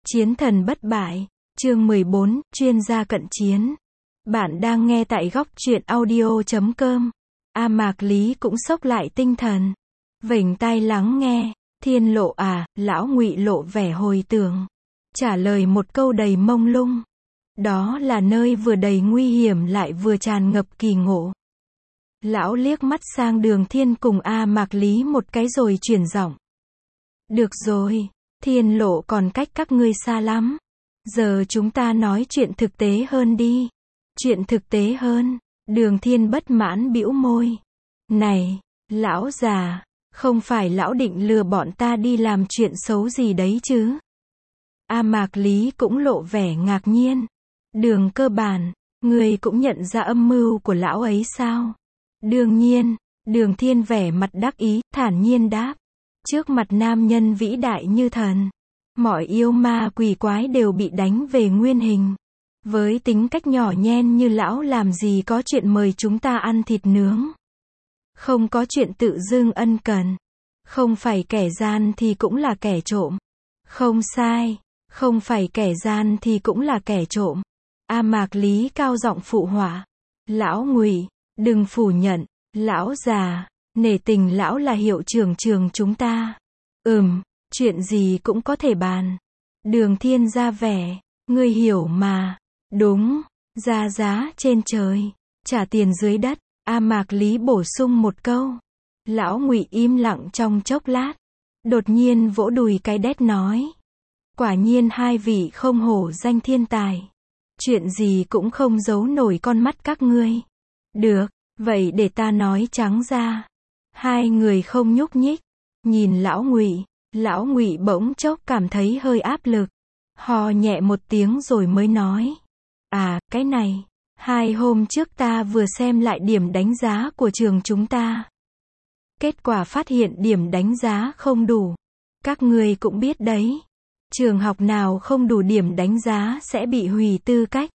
Chiến thần bất bại, chương 14, chuyên gia cận chiến. Bạn đang nghe tại góc truyện audio.com. A Mạc Lý cũng xốc lại tinh thần. Vểnh tai lắng nghe, Thiên Lộ à, lão Ngụy lộ vẻ hồi tưởng. Trả lời một câu đầy mông lung. Đó là nơi vừa đầy nguy hiểm lại vừa tràn ngập kỳ ngộ. Lão liếc mắt sang Đường Thiên cùng A Mạc Lý một cái rồi chuyển giọng. Được rồi, Thiên Lộ còn cách các ngươi xa lắm. Giờ chúng ta nói chuyện thực tế hơn đi. Chuyện thực tế hơn. Đường Thiên bất mãn bĩu môi. Này, lão già, không phải lão định lừa bọn ta đi làm chuyện xấu gì đấy chứ? A Mạc Lý cũng lộ vẻ ngạc nhiên. Đường cơ bản, ngươi cũng nhận ra âm mưu của lão ấy sao? Đương nhiên, Đường Thiên vẻ mặt đắc ý, thản nhiên đáp. Trước mặt nam nhân vĩ đại như thần, mọi yêu ma quỷ quái đều bị đánh về nguyên hình. Với tính cách nhỏ nhen như lão làm gì có chuyện mời chúng ta ăn thịt nướng. Không có chuyện tự dưng ân cần. Không phải kẻ gian thì cũng là kẻ trộm. Không sai, không phải kẻ gian thì cũng là kẻ trộm. A Mạc Lý cao giọng phụ họa. Lão Ngụy, đừng phủ nhận, lão già, nể tình lão là hiệu trưởng trường chúng ta. Chuyện gì cũng có thể bàn. Đường Thiên ra vẻ, ngươi hiểu mà. Đúng, ra giá trên trời, trả tiền dưới đất. A Mạc Lý bổ sung một câu. Lão Ngụy im lặng trong chốc lát. Đột nhiên vỗ đùi cái đét nói. Quả nhiên hai vị không hổ danh thiên tài. Chuyện gì cũng không giấu nổi con mắt các ngươi. Được, vậy để ta nói trắng ra. Hai người không nhúc nhích. Nhìn Lão Ngụy bỗng chốc cảm thấy hơi áp lực. Hò nhẹ một tiếng rồi mới nói. À, cái này, 2 hôm trước ta vừa xem lại điểm đánh giá của trường chúng ta. Kết quả phát hiện điểm đánh giá không đủ. Các ngươi cũng biết đấy. Trường học nào không đủ điểm đánh giá sẽ bị hủy tư cách.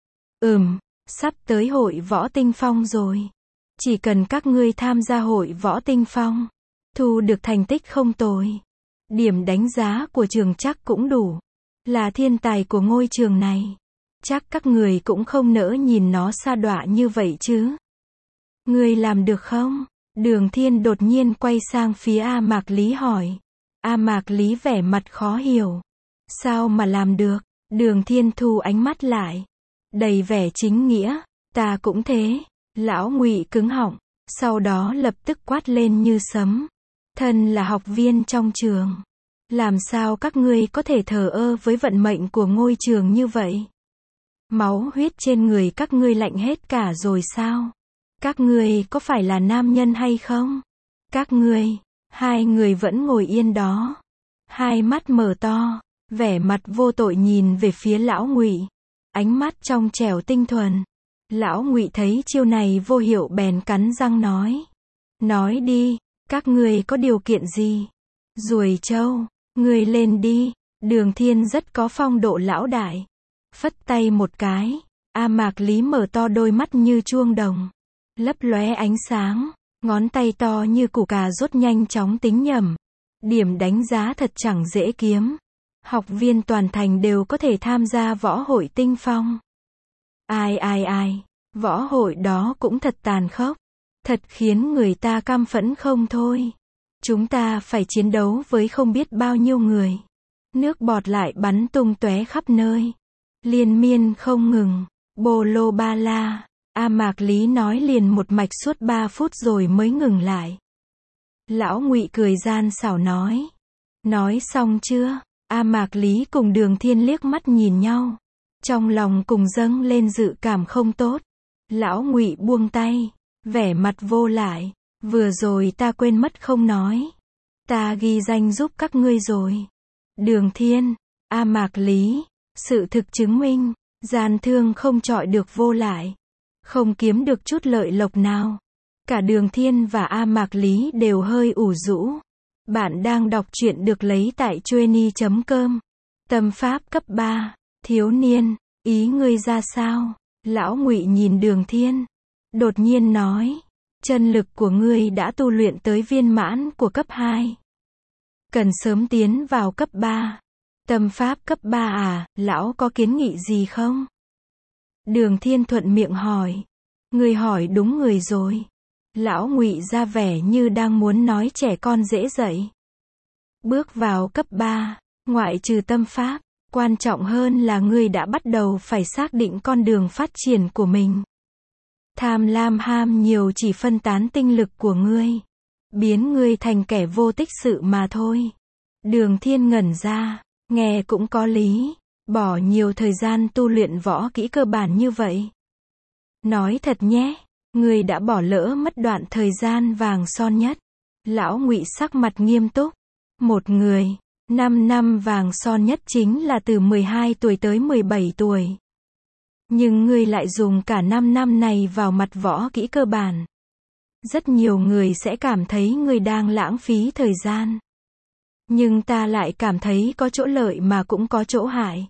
Sắp tới hội võ tinh phong rồi. Chỉ cần các ngươi tham gia hội võ tinh phong, thu được thành tích không tồi, điểm đánh giá của trường chắc cũng đủ. Là thiên tài của ngôi trường này. Chắc các người cũng không nỡ nhìn nó sa đọa như vậy chứ. Ngươi làm được không? Đường Thiên đột nhiên quay sang phía A Mạc Lý hỏi. A Mạc Lý vẻ mặt khó hiểu. Sao mà làm được? Đường Thiên thu ánh mắt lại. Đầy vẻ chính nghĩa. Ta cũng thế. Lão Ngụy cứng họng. Sau đó lập tức quát lên như sấm. Thân là học viên trong trường. Làm sao các ngươi có thể thờ ơ với vận mệnh của ngôi trường như vậy? Máu huyết trên người các ngươi lạnh hết cả rồi sao? Các ngươi có phải là nam nhân hay không? Các ngươi, hai người vẫn ngồi yên đó. Hai mắt mở to, vẻ mặt vô tội nhìn về phía Lão Ngụy. Ánh mắt trong trẻo tinh thuần. Lão Ngụy thấy chiêu này vô hiệu bèn cắn răng nói. Nói đi, các ngươi có điều kiện gì? Ruồi trâu, ngươi lên đi. Đường Thiên rất có phong độ lão đại. Phất tay một cái, A Mạc Lý mở to đôi mắt như chuông đồng, lấp lóe ánh sáng, ngón tay to như củ cà rốt nhanh chóng tính nhẩm. Điểm đánh giá thật chẳng dễ kiếm. Học viên toàn thành đều có thể tham gia võ hội tinh phong. Ai, võ hội đó cũng thật tàn khốc, thật khiến người ta căm phẫn không thôi. Chúng ta phải chiến đấu với không biết bao nhiêu người. Nước bọt lại bắn tung tóe khắp nơi. Liên miên không ngừng, bô lô ba la. A Mạc Lý nói liền một mạch suốt 3 phút rồi mới ngừng lại. Lão Ngụy cười gian xảo nói. Nói xong chưa? A Mạc Lý cùng Đường Thiên liếc mắt nhìn nhau. Trong lòng cùng dâng lên dự cảm không tốt. Lão Ngụy buông tay, vẻ mặt vô lại. Vừa rồi ta quên mất không nói. Ta ghi danh giúp các ngươi rồi. Đường Thiên, A Mạc Lý. Sự thực chứng minh, gian thương không chọi được vô lại. Không kiếm được chút lợi lộc nào. Cả Đường Thiên và A Mạc Lý đều hơi ủ rũ. Bạn đang đọc truyện được lấy tại Chueny.com. Tâm pháp cấp 3. Thiếu niên, ý ngươi ra sao? Lão Ngụy nhìn Đường Thiên. Đột nhiên nói. Chân lực của ngươi đã tu luyện tới viên mãn của cấp 2. Cần sớm tiến vào cấp 3. Tâm pháp cấp 3 à, lão có kiến nghị gì không? Đường Thiên thuận miệng hỏi. Người hỏi đúng người rồi. Lão Ngụy ra vẻ như đang muốn nói trẻ con dễ dạy. Bước vào cấp 3, ngoại trừ tâm pháp, quan trọng hơn là ngươi đã bắt đầu phải xác định con đường phát triển của mình. Tham lam ham nhiều chỉ phân tán tinh lực của ngươi, biến ngươi thành kẻ vô tích sự mà thôi. Đường Thiên ngẩn ra, nghe cũng có lý, bỏ nhiều thời gian tu luyện võ kỹ cơ bản như vậy. Nói thật nhé, ngươi đã bỏ lỡ mất đoạn thời gian vàng son nhất. Lão Ngụy sắc mặt nghiêm túc. Một người, 5 năm vàng son nhất chính là từ 12 tuổi tới 17 tuổi. Nhưng ngươi lại dùng cả 5 năm này vào mặt võ kỹ cơ bản. Rất nhiều người sẽ cảm thấy ngươi đang lãng phí thời gian. Nhưng ta lại cảm thấy có chỗ lợi mà cũng có chỗ hại.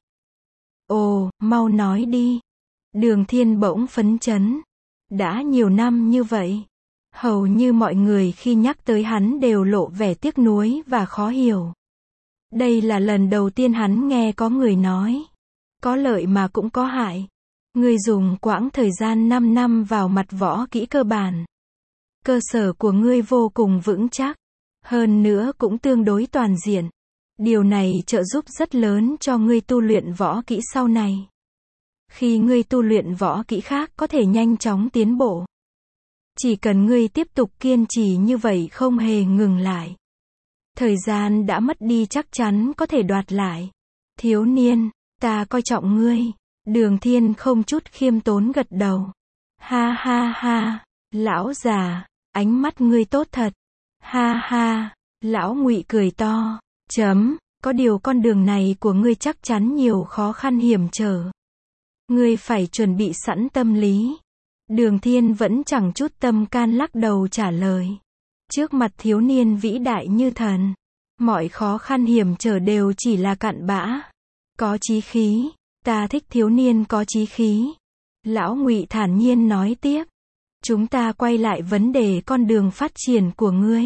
Ồ, mau nói đi. Đường Thiên bỗng phấn chấn. Đã nhiều năm như vậy, hầu như mọi người khi nhắc tới hắn đều lộ vẻ tiếc nuối và khó hiểu. Đây là lần đầu tiên hắn nghe có người nói, có lợi mà cũng có hại. Ngươi dùng quãng thời gian 5 năm vào mặt võ kỹ cơ bản. Cơ sở của ngươi vô cùng vững chắc, hơn nữa cũng tương đối toàn diện. Điều này trợ giúp rất lớn cho ngươi tu luyện võ kỹ sau này. Khi ngươi tu luyện võ kỹ khác có thể nhanh chóng tiến bộ. Chỉ cần ngươi tiếp tục kiên trì như vậy không hề ngừng lại. Thời gian đã mất đi chắc chắn có thể đoạt lại. Thiếu niên, ta coi trọng ngươi. Đường Thiên không chút khiêm tốn gật đầu. Ha ha ha, lão già, ánh mắt ngươi tốt thật. Ha ha, lão Ngụy cười to. Có điều con đường này của ngươi chắc chắn nhiều khó khăn hiểm trở. Ngươi phải chuẩn bị sẵn tâm lý. Đường Thiên vẫn chẳng chút tâm can lắc đầu trả lời. Trước mặt thiếu niên vĩ đại như thần, mọi khó khăn hiểm trở đều chỉ là cặn bã. Có chí khí, ta thích thiếu niên có chí khí. Lão Ngụy thản nhiên nói tiếp. Chúng ta quay lại vấn đề con đường phát triển của ngươi.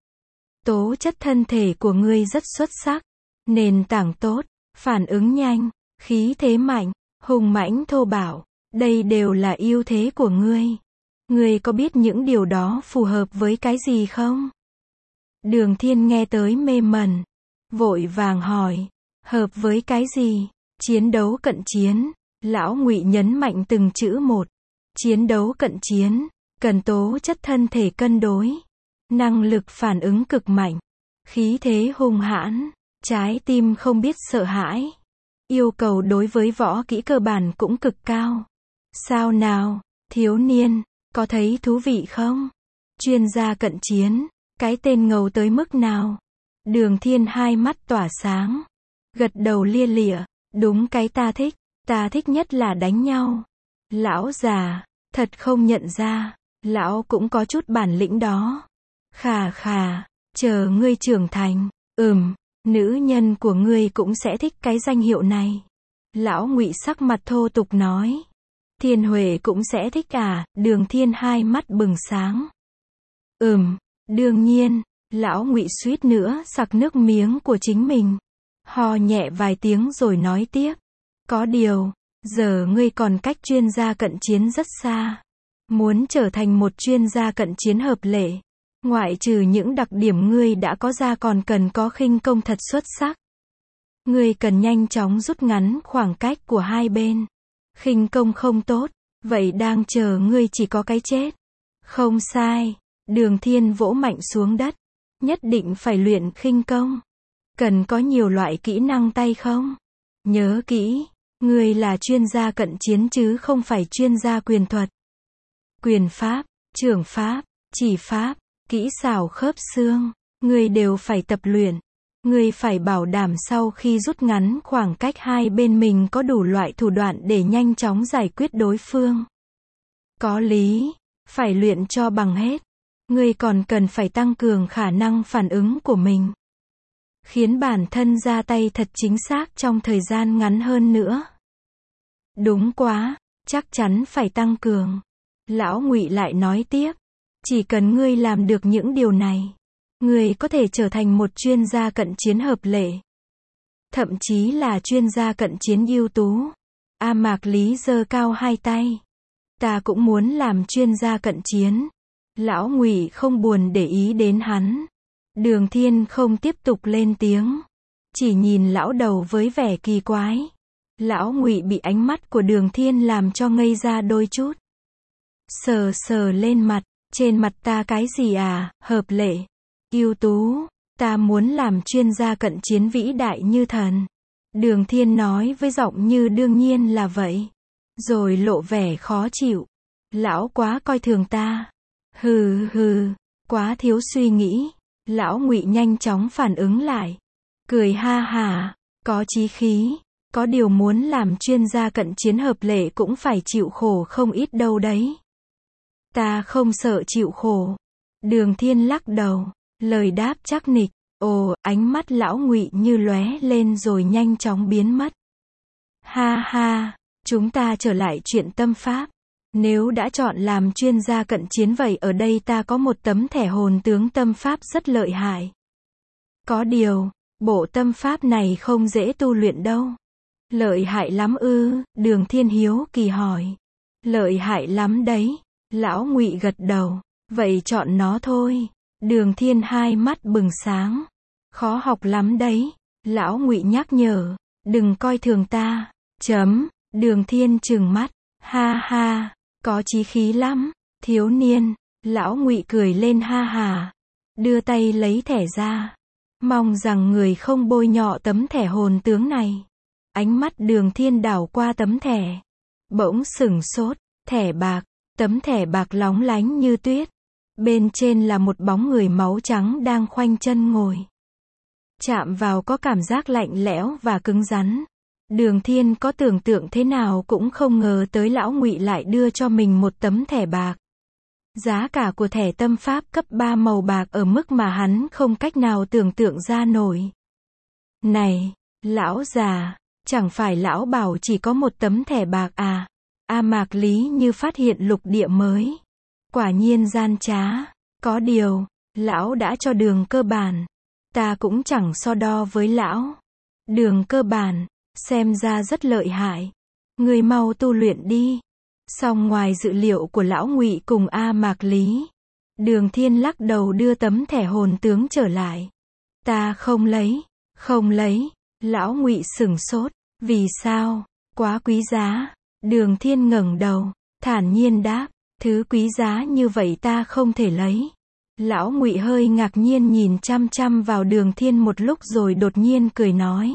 Tố chất thân thể của ngươi rất xuất sắc, nền tảng tốt, phản ứng nhanh, khí thế mạnh, hùng mãnh thô bạo, đây đều là ưu thế của ngươi. Ngươi có biết những điều đó phù hợp với cái gì không? Đường Thiên nghe tới mê mẩn, vội vàng hỏi, hợp với cái gì? Chiến đấu cận chiến. Lão Ngụy nhấn mạnh từng chữ một. Chiến đấu cận chiến, cần tố chất thân thể cân đối, năng lực phản ứng cực mạnh, khí thế hung hãn, trái tim không biết sợ hãi. Yêu cầu đối với võ kỹ cơ bản cũng cực cao. Sao nào, thiếu niên, có thấy thú vị không? Chuyên gia cận chiến, cái tên ngầu tới mức nào? Đường Thiên hai mắt tỏa sáng, gật đầu lia lịa, đúng cái ta thích nhất là đánh nhau. Lão già, thật không nhận ra, lão cũng có chút bản lĩnh đó. Khà khà, chờ ngươi trưởng thành, nữ nhân của ngươi cũng sẽ thích cái danh hiệu này. Lão Ngụy sắc mặt thô tục nói. Thiên Huệ cũng sẽ thích à? Đường Thiên hai mắt bừng sáng. Đương nhiên. Lão Ngụy suýt nữa sặc nước miếng của chính mình. Ho nhẹ vài tiếng rồi nói tiếp. Có điều, giờ ngươi còn cách chuyên gia cận chiến rất xa. Muốn trở thành một chuyên gia cận chiến hợp lệ, ngoại trừ những đặc điểm ngươi đã có ra còn cần có khinh công thật xuất sắc. Ngươi cần nhanh chóng rút ngắn khoảng cách của hai bên. Khinh công không tốt, vậy đang chờ ngươi chỉ có cái chết. Không sai. Đường Thiên vỗ mạnh xuống đất. Nhất định phải luyện khinh công. Cần có nhiều loại kỹ năng tay không? Nhớ kỹ, ngươi là chuyên gia cận chiến chứ không phải chuyên gia quyền thuật. Quyền pháp, trưởng pháp, chỉ pháp, kỹ xảo khớp xương, ngươi đều phải tập luyện. Ngươi phải bảo đảm sau khi rút ngắn khoảng cách hai bên mình có đủ loại thủ đoạn để nhanh chóng giải quyết đối phương. Có lý, phải luyện cho bằng hết. Ngươi còn cần phải tăng cường khả năng phản ứng của mình. Khiến bản thân ra tay thật chính xác trong thời gian ngắn hơn nữa. Đúng quá, chắc chắn phải tăng cường. Lão Ngụy lại nói tiếp. Chỉ cần ngươi làm được những điều này, ngươi có thể trở thành một chuyên gia cận chiến hợp lệ. thậm chí là chuyên gia cận chiến ưu tú. A Mạc Lý giơ cao hai tay. Ta cũng muốn làm chuyên gia cận chiến. Lão Ngụy không buồn để ý đến hắn. Đường Thiên không tiếp tục lên tiếng, chỉ nhìn lão đầu với vẻ kỳ quái. Lão Ngụy bị ánh mắt của Đường Thiên làm cho ngây ra đôi chút. Sờ sờ lên mặt, trên mặt ta cái gì à, hợp lệ, ưu tú, ta muốn làm chuyên gia cận chiến vĩ đại như thần. Đường Thiên nói với giọng như đương nhiên là vậy. Rồi lộ vẻ khó chịu. Lão quá coi thường ta. Hừ hừ, quá thiếu suy nghĩ. Lão Ngụy nhanh chóng phản ứng lại. Cười ha hả, có chí khí. Có điều muốn làm chuyên gia cận chiến hợp lệ cũng phải chịu khổ không ít đâu đấy. Ta không sợ chịu khổ. Đường Thiên lắc đầu, lời đáp chắc nịch. Ồ, ánh mắt lão Ngụy như lóe lên rồi nhanh chóng biến mất. Ha ha, chúng ta trở lại chuyện tâm pháp. Nếu đã chọn làm chuyên gia cận chiến vậy ở đây ta có một tấm thẻ hồn tướng tâm pháp rất lợi hại. Có điều, bộ tâm pháp này không dễ tu luyện đâu. Lợi hại lắm ư? Đường Thiên hiếu kỳ hỏi. Lợi hại lắm đấy. Lão Ngụy gật đầu. Vậy chọn nó thôi. Đường Thiên hai mắt bừng sáng. Khó học lắm đấy. Lão Ngụy nhắc nhở. Đừng coi thường ta. Chấm. Đường Thiên trừng mắt. Ha ha. Có chí khí lắm. Thiếu niên. Lão Ngụy cười lên ha hà. Đưa tay lấy thẻ ra. Mong rằng người không bôi nhọ tấm thẻ hồn tướng này. Ánh mắt Đường Thiên đảo qua tấm thẻ. Bỗng sửng sốt. Thẻ bạc. Tấm thẻ bạc lóng lánh như tuyết. Bên trên là một bóng người máu trắng đang khoanh chân ngồi. Chạm vào có cảm giác lạnh lẽo và cứng rắn. Đường Thiên có tưởng tượng thế nào cũng không ngờ tới lão Ngụy lại đưa cho mình một tấm thẻ bạc. Giá cả của thẻ tâm pháp cấp 3 màu bạc ở mức mà hắn không cách nào tưởng tượng ra nổi. Này, lão già, chẳng phải lão bảo chỉ có một tấm thẻ bạc à? A Mạc Lý như phát hiện lục địa mới. Quả nhiên gian trá. Có điều, lão đã cho đường cơ bản. Ta cũng chẳng so đo với lão. Đường cơ bản, xem ra rất lợi hại. Người mau tu luyện đi. Song ngoài dự liệu của lão Ngụy cùng A Mạc Lý, Đường Thiên lắc đầu đưa tấm thẻ hồn tướng trở lại. Ta không lấy, không lấy. Lão Ngụy sửng sốt. Vì sao? Quá quý giá. Đường Thiên ngẩng đầu, thản nhiên đáp, thứ quý giá như vậy ta không thể lấy. Lão Ngụy hơi ngạc nhiên nhìn chăm chăm vào Đường Thiên một lúc rồi đột nhiên cười nói.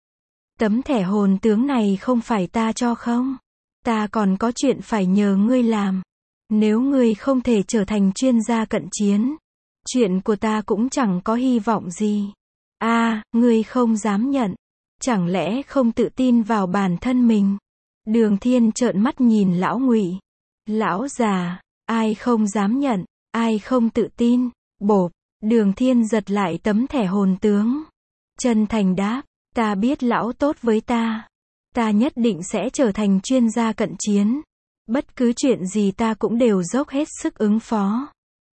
Tấm thẻ hồn tướng này không phải ta cho không? Ta còn có chuyện phải nhờ ngươi làm. Nếu ngươi không thể trở thành chuyên gia cận chiến, chuyện của ta cũng chẳng có hy vọng gì. Ngươi không dám nhận. Chẳng lẽ không tự tin vào bản thân mình? Đường Thiên trợn mắt nhìn lão Ngụy. Lão già, ai không dám nhận, ai không tự tin? Bộp, Đường Thiên giật lại tấm thẻ hồn tướng. Chân thành đáp, ta biết lão tốt với ta. Ta nhất định sẽ trở thành chuyên gia cận chiến. Bất cứ chuyện gì ta cũng đều dốc hết sức ứng phó.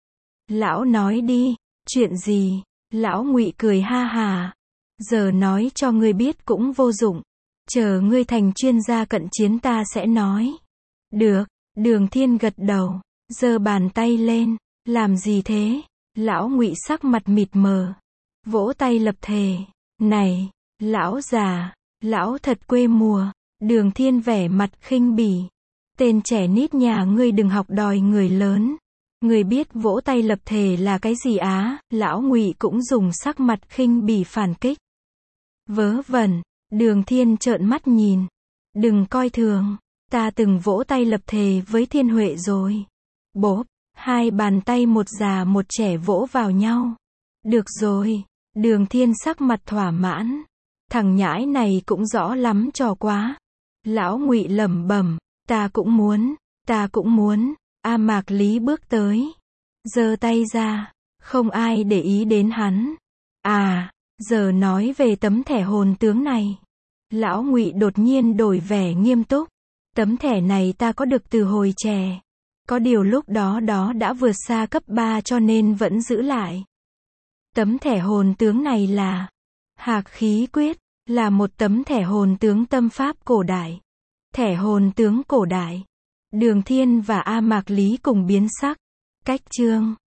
Lão nói đi, chuyện gì? Lão Ngụy cười ha hà. Giờ nói cho ngươi biết cũng vô dụng. Chờ ngươi thành chuyên gia cận chiến ta sẽ nói. Được, Đường Thiên gật đầu, giơ bàn tay lên. Làm gì thế? Lão Ngụy sắc mặt mịt mờ. Vỗ tay lập thề. Này, lão già, lão thật quê mùa. Đường Thiên vẻ mặt khinh bỉ. Tên trẻ nít nhà ngươi đừng học đòi người lớn. Ngươi biết vỗ tay lập thề là cái gì á? Lão Ngụy cũng dùng sắc mặt khinh bỉ phản kích. Vớ vẩn. Đường Thiên trợn mắt nhìn. Đừng coi thường. Ta từng vỗ tay lập thề với Thiên Huệ rồi. Bốp. Hai bàn tay một già một trẻ vỗ vào nhau. Được rồi. Đường Thiên sắc mặt thỏa mãn. Thằng nhãi này cũng rõ lắm trò quá. Lão Ngụy lẩm bẩm. Ta cũng muốn. Ta cũng muốn. A Mạc Lý bước tới. Giơ tay ra. Không ai để ý đến hắn. Giờ nói về tấm thẻ hồn tướng này. Lão Ngụy đột nhiên đổi vẻ nghiêm túc. Tấm thẻ này ta có được từ hồi trẻ. Có điều lúc đó đã vượt xa cấp 3 cho nên vẫn giữ lại. Tấm thẻ hồn tướng này là Hạc Khí Quyết. là một tấm thẻ hồn tướng tâm pháp cổ đại. Thẻ hồn tướng cổ đại. Đường Thiên và A Mạc Lý cùng biến sắc. Cách chương